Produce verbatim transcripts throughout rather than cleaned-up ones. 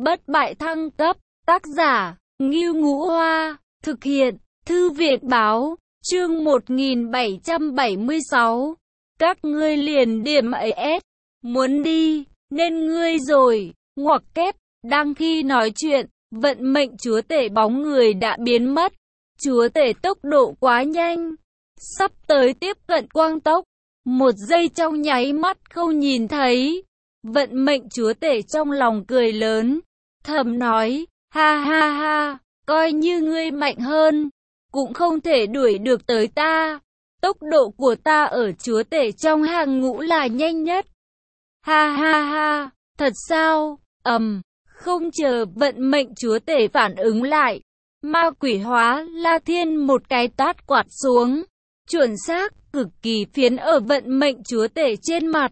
Bất bại thăng cấp, tác giả, Ngưu Ngũ Hoa, thực hiện, Thư viện báo, chương một nghìn bảy trăm bảy mươi sáu. Các ngươi liền điểm ấy s, muốn đi, nên ngươi rồi, ngoặc kép, đang khi nói chuyện, vận mệnh chúa tể bóng người đã biến mất. Chúa tể tốc độ quá nhanh, sắp tới tiếp cận quang tốc, một giây trong nháy mắt không nhìn thấy. Vận mệnh chúa tể trong lòng cười lớn, thầm nói, ha ha ha, coi như ngươi mạnh hơn, cũng không thể đuổi được tới ta. Tốc độ của ta ở chúa tể trong hàng ngũ là nhanh nhất. Ha ha ha, thật sao? Ầm, không chờ vận mệnh chúa tể phản ứng lại, ma quỷ hóa La Thiên một cái tát quạt xuống, chuẩn xác, cực kỳ phiến ở vận mệnh chúa tể trên mặt.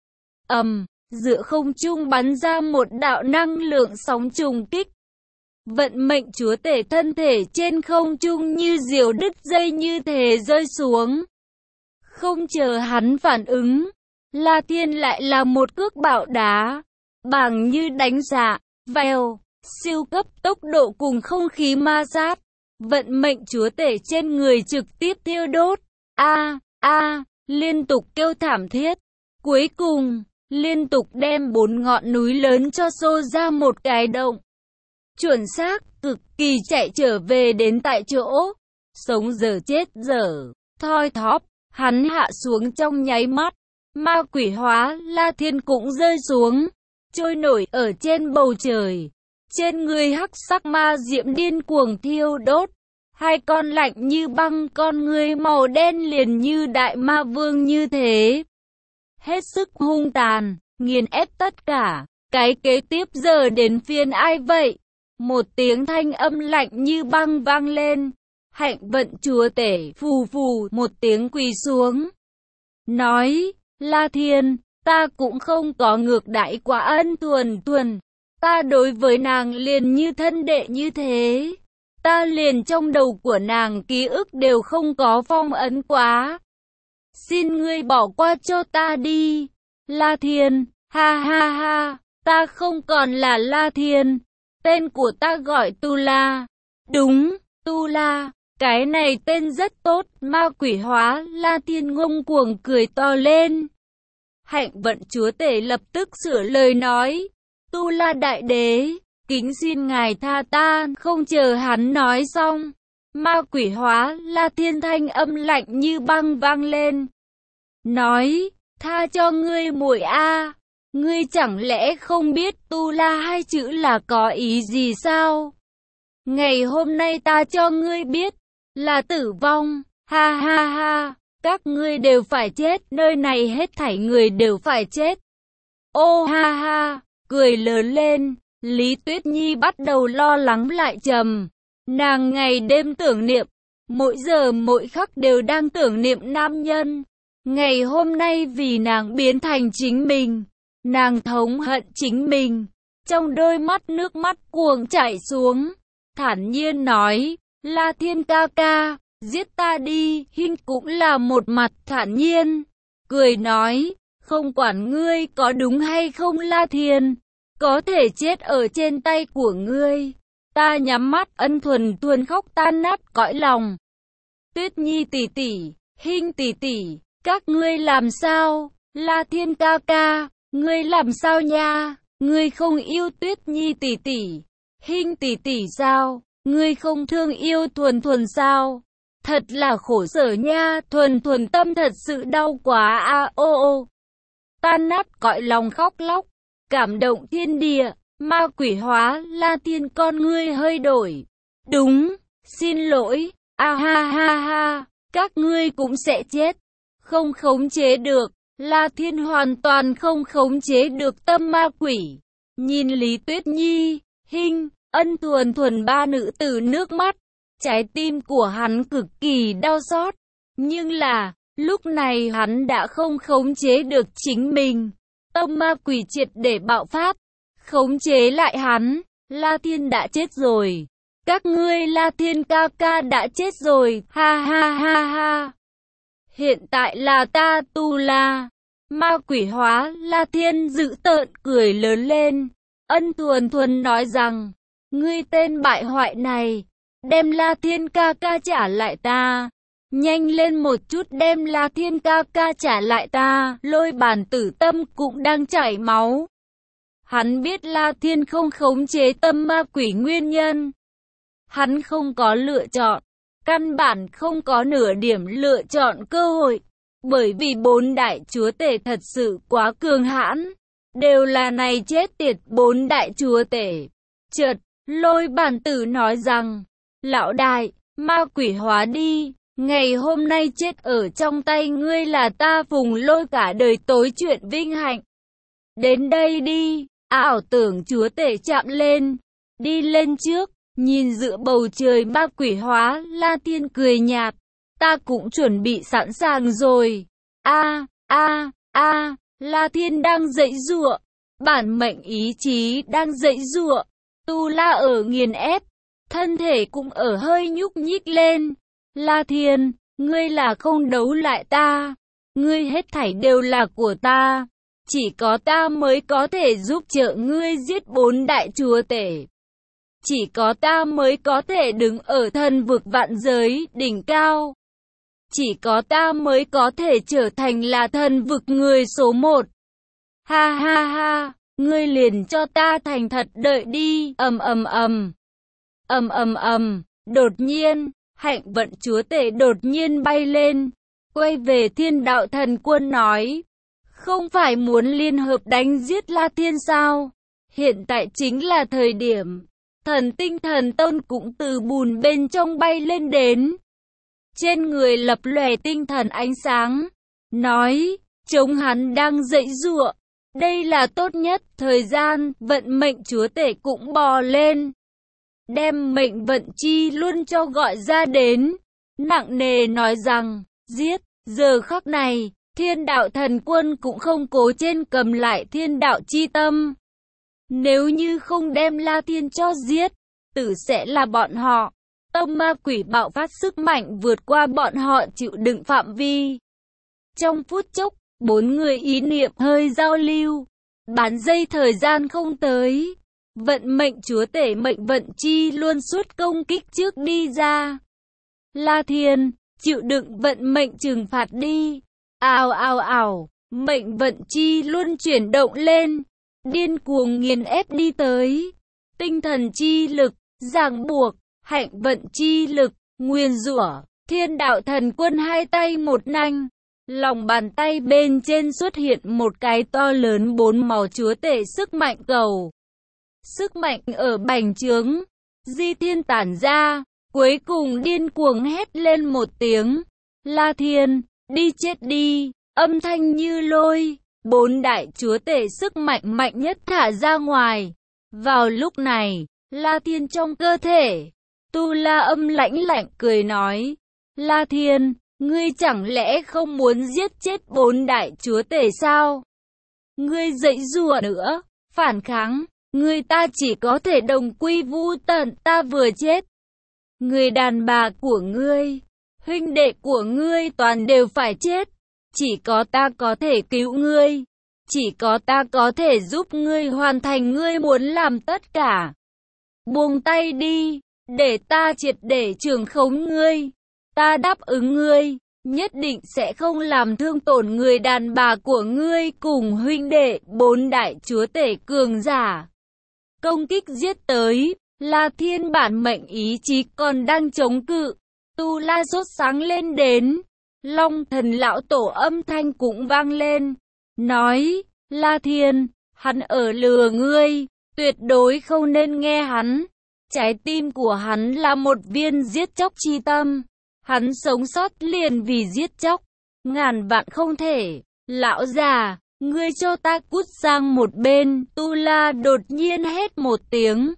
Ầm, giữa không trung bắn ra một đạo năng lượng sóng trùng kích. Vận mệnh chúa tể thân thể trên không trung như diều đứt dây như thể rơi xuống. Không chờ hắn phản ứng, La Thiên lại là một cước bạo đá, bằng như đánh dạ, vèo, siêu cấp tốc độ cùng không khí ma sát. Vận mệnh chúa tể trên người trực tiếp thiêu đốt, a a, liên tục kêu thảm thiết. Cuối cùng, liên tục đem bốn ngọn núi lớn cho xô ra một cái động. Chuẩn xác, cực kỳ chạy trở về đến tại chỗ. Sống dở chết dở, thoi thóp, hắn hạ xuống trong nháy mắt. Ma quỷ hóa La Thiên cũng rơi xuống, trôi nổi ở trên bầu trời. Trên người hắc sắc ma diệm điên cuồng thiêu đốt. Hai con lạnh như băng con người màu đen liền như đại ma vương như thế. Hết sức hung tàn, nghiền ép tất cả. Cái kế tiếp giờ đến phiên ai vậy? Một tiếng thanh âm lạnh như băng vang lên. Hạnh vận chúa tể phù phù một tiếng quỳ xuống. Nói, La Thiên, ta cũng không có ngược đãi quá ân thuần thuần. Ta đối với nàng liền như thân đệ như thế. Ta liền trong đầu của nàng ký ức đều không có phong ấn quá. Xin ngươi bỏ qua cho ta đi. La Thiên, ha ha ha, ta không còn là La Thiên. Tên của ta gọi Tu La. Đúng, Tu La, cái này tên rất tốt. Ma quỷ hóa La Thiên ngông cuồng cười to lên. Hạnh vận chúa tể lập tức sửa lời nói, Tu La đại đế, kính xin ngài tha ta. Không chờ hắn nói xong, ma quỷ hóa La Thiên thanh âm lạnh như băng vang lên, nói, tha cho ngươi muội a, ngươi chẳng lẽ không biết Tu La hai chữ là có ý gì sao? Ngày hôm nay ta cho ngươi biết, là tử vong, ha ha ha, các ngươi đều phải chết, nơi này hết thảy người đều phải chết. Ô ha ha, cười lớn lên, Lý Tuyết Nhi bắt đầu lo lắng lại trầm. Nàng ngày đêm tưởng niệm, mỗi giờ mỗi khắc đều đang tưởng niệm nam nhân. Ngày hôm nay vì nàng biến thành chính mình, nàng thống hận chính mình. Trong đôi mắt nước mắt cuồng chảy xuống, thản nhiên nói, La Thiên ca ca, giết ta đi. Hinh cũng là một mặt thản nhiên, cười nói, không quản ngươi có đúng hay không La Thiên, có thể chết ở trên tay của ngươi. Ta nhắm mắt ân thuần thuần khóc tan nát cõi lòng. Tuyết Nhi tỷ tỷ, Hinh tỷ tỷ, các ngươi làm sao? La Thiên ca ca, ngươi làm sao nha? Ngươi không yêu Tuyết Nhi tỷ tỷ, Hinh tỷ tỷ sao? Ngươi không thương yêu thuần thuần sao? Thật là khổ sở nha, thuần thuần tâm thật sự đau quá a à, ô ô. Tan nát cõi lòng khóc lóc, cảm động thiên địa. Ma quỷ hóa La Thiên con ngươi hơi đổi. Đúng, xin lỗi, a à, ha ha ha, các ngươi cũng sẽ chết. Không khống chế được, La Thiên hoàn toàn không khống chế được tâm ma quỷ. Nhìn Lý Tuyết Nhi, Hinh, ân thuần thuần ba nữ tử nước mắt, trái tim của hắn cực kỳ đau xót. Nhưng là, lúc này hắn đã không khống chế được chính mình. Tâm ma quỷ triệt để bạo phát, khống chế lại hắn. La Thiên đã chết rồi. Các ngươi La Thiên ca ca đã chết rồi, ha ha ha ha. Hiện tại là ta Tu La. Ma quỷ hóa La Thiên dữ tợn cười lớn lên. Ân Thuần Thuần nói rằng, ngươi tên bại hoại này, đem La Thiên ca ca trả lại ta. Nhanh lên một chút đem La Thiên ca ca trả lại ta. Lôi Bàn Tử tâm cũng đang chảy máu. Hắn biết La Thiên không khống chế tâm ma quỷ nguyên nhân. Hắn không có lựa chọn, căn bản không có nửa điểm lựa chọn cơ hội. Bởi vì bốn đại chúa tể thật sự quá cường hãn. Đều là này chết tiệt bốn đại chúa tể. Chợt, Lôi Bàn Tử nói rằng, lão đại, ma quỷ hóa đi. Ngày hôm nay chết ở trong tay ngươi là ta Phùng Lôi cả đời tối chuyện vinh hạnh. Đến đây đi, ảo tưởng chúa tể chạm lên, đi lên trước, nhìn giữa bầu trời ma quỷ hóa, La Thiên cười nhạt, ta cũng chuẩn bị sẵn sàng rồi. A, a, a, La Thiên đang dãy giụa, bản mệnh ý chí đang dãy giụa, Tu La ở nghiền ép, thân thể cũng ở hơi nhúc nhích lên. La Thiên, ngươi là không đấu lại ta, ngươi hết thảy đều là của ta, chỉ có ta mới có thể giúp trợ ngươi giết bốn đại chúa tể. Chỉ có ta mới có thể đứng ở thần vực vạn giới đỉnh cao. Chỉ có ta mới có thể trở thành là thần vực người số một. Ha ha ha, ngươi liền cho ta thành thật đợi đi. Ầm ầm ầm. Ầm ầm ầm, đột nhiên, Hạnh Vận chúa tể đột nhiên bay lên, quay về Thiên Đạo Thần Quân nói, không phải muốn liên hợp đánh giết La Thiên sao? Hiện tại chính là thời điểm. Thần Tinh Thần Tôn cũng từ bùn bên trong bay lên đến. Trên người lập lòe tinh thần ánh sáng, nói, chống hắn đang dãy giụa. Đây là tốt nhất thời gian. Vận mệnh chúa tể cũng bò lên, đem mệnh vận chi luôn cho gọi ra đến, nặng nề nói rằng, giết. Giờ khắc này, Thiên Đạo Thần Quân cũng không cố trên cầm lại thiên đạo chi tâm. Nếu như không đem La Thiên cho giết, tử sẽ là bọn họ. Tâm ma quỷ bạo phát sức mạnh vượt qua bọn họ chịu đựng phạm vi. Trong phút chốc, bốn người ý niệm hơi giao lưu, bán giây thời gian không tới. Vận mệnh chúa tể mệnh vận chi luôn suốt công kích trước đi ra. La Thiên, chịu đựng vận mệnh trừng phạt đi. Ào ào ào, mệnh vận chi luôn chuyển động lên, điên cuồng nghiền ép đi tới. Tinh thần chi lực, ràng buộc, hạnh vận chi lực, nguyền rủa. Thiên Đạo Thần Quân hai tay một nanh, lòng bàn tay bên trên xuất hiện một cái to lớn bốn màu chúa tể sức mạnh cầu. Sức mạnh ở bành trướng, di thiên tản ra, cuối cùng điên cuồng hét lên một tiếng. La Thiên, đi chết đi, âm thanh như lôi, bốn đại chúa tể sức mạnh mạnh nhất thả ra ngoài. Vào lúc này, La Thiên trong cơ thể, Tu La âm lãnh lạnh cười nói, La Thiên, ngươi chẳng lẽ không muốn giết chết bốn đại chúa tể sao? Ngươi dãy giụa nữa, phản kháng, ngươi ta chỉ có thể đồng quy vu tận. Ta vừa chết, người đàn bà của ngươi, huynh đệ của ngươi toàn đều phải chết. Chỉ có ta có thể cứu ngươi, chỉ có ta có thể giúp ngươi hoàn thành ngươi muốn làm tất cả. Buông tay đi, để ta triệt để trưởng khống ngươi. Ta đáp ứng ngươi, nhất định sẽ không làm thương tổn người đàn bà của ngươi cùng huynh đệ. Bốn đại chúa tể cường giả công kích giết tới. La Thiên bản mệnh ý chí còn đang chống cự. Tu La sốt sáng lên đến. Long Thần lão tổ âm thanh cũng vang lên, nói, La Thiên, hắn ở lừa ngươi, tuyệt đối không nên nghe hắn. Trái tim của hắn là một viên giết chóc chi tâm, hắn sống sót liền vì giết chóc, ngàn vạn không thể. Lão già, ngươi cho ta cút sang một bên. Tu La đột nhiên hét một tiếng.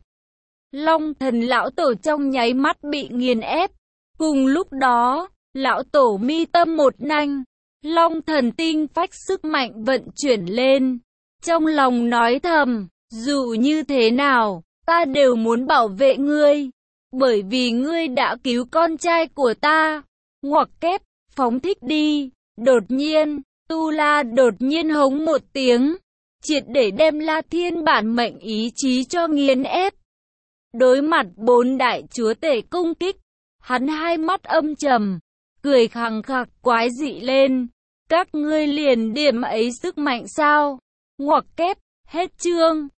Long Thần lão tổ trong nháy mắt bị nghiền ép. Cùng lúc đó, lão tổ mi tâm một nanh, Long Thần tinh phách sức mạnh vận chuyển lên. Trong lòng nói thầm, dù như thế nào, ta đều muốn bảo vệ ngươi, bởi vì ngươi đã cứu con trai của ta. Ngoặc kép, phóng thích đi. Đột nhiên, Tu La đột nhiên hống một tiếng, triệt để đem La Thiên bản mệnh ý chí cho nghiền ép. Đối mặt bốn đại chúa tể công kích, hắn hai mắt âm trầm, cười khằng khặc quái dị lên. Các ngươi liền điểm ấy sức mạnh sao? Ngoặc kép, hết chương.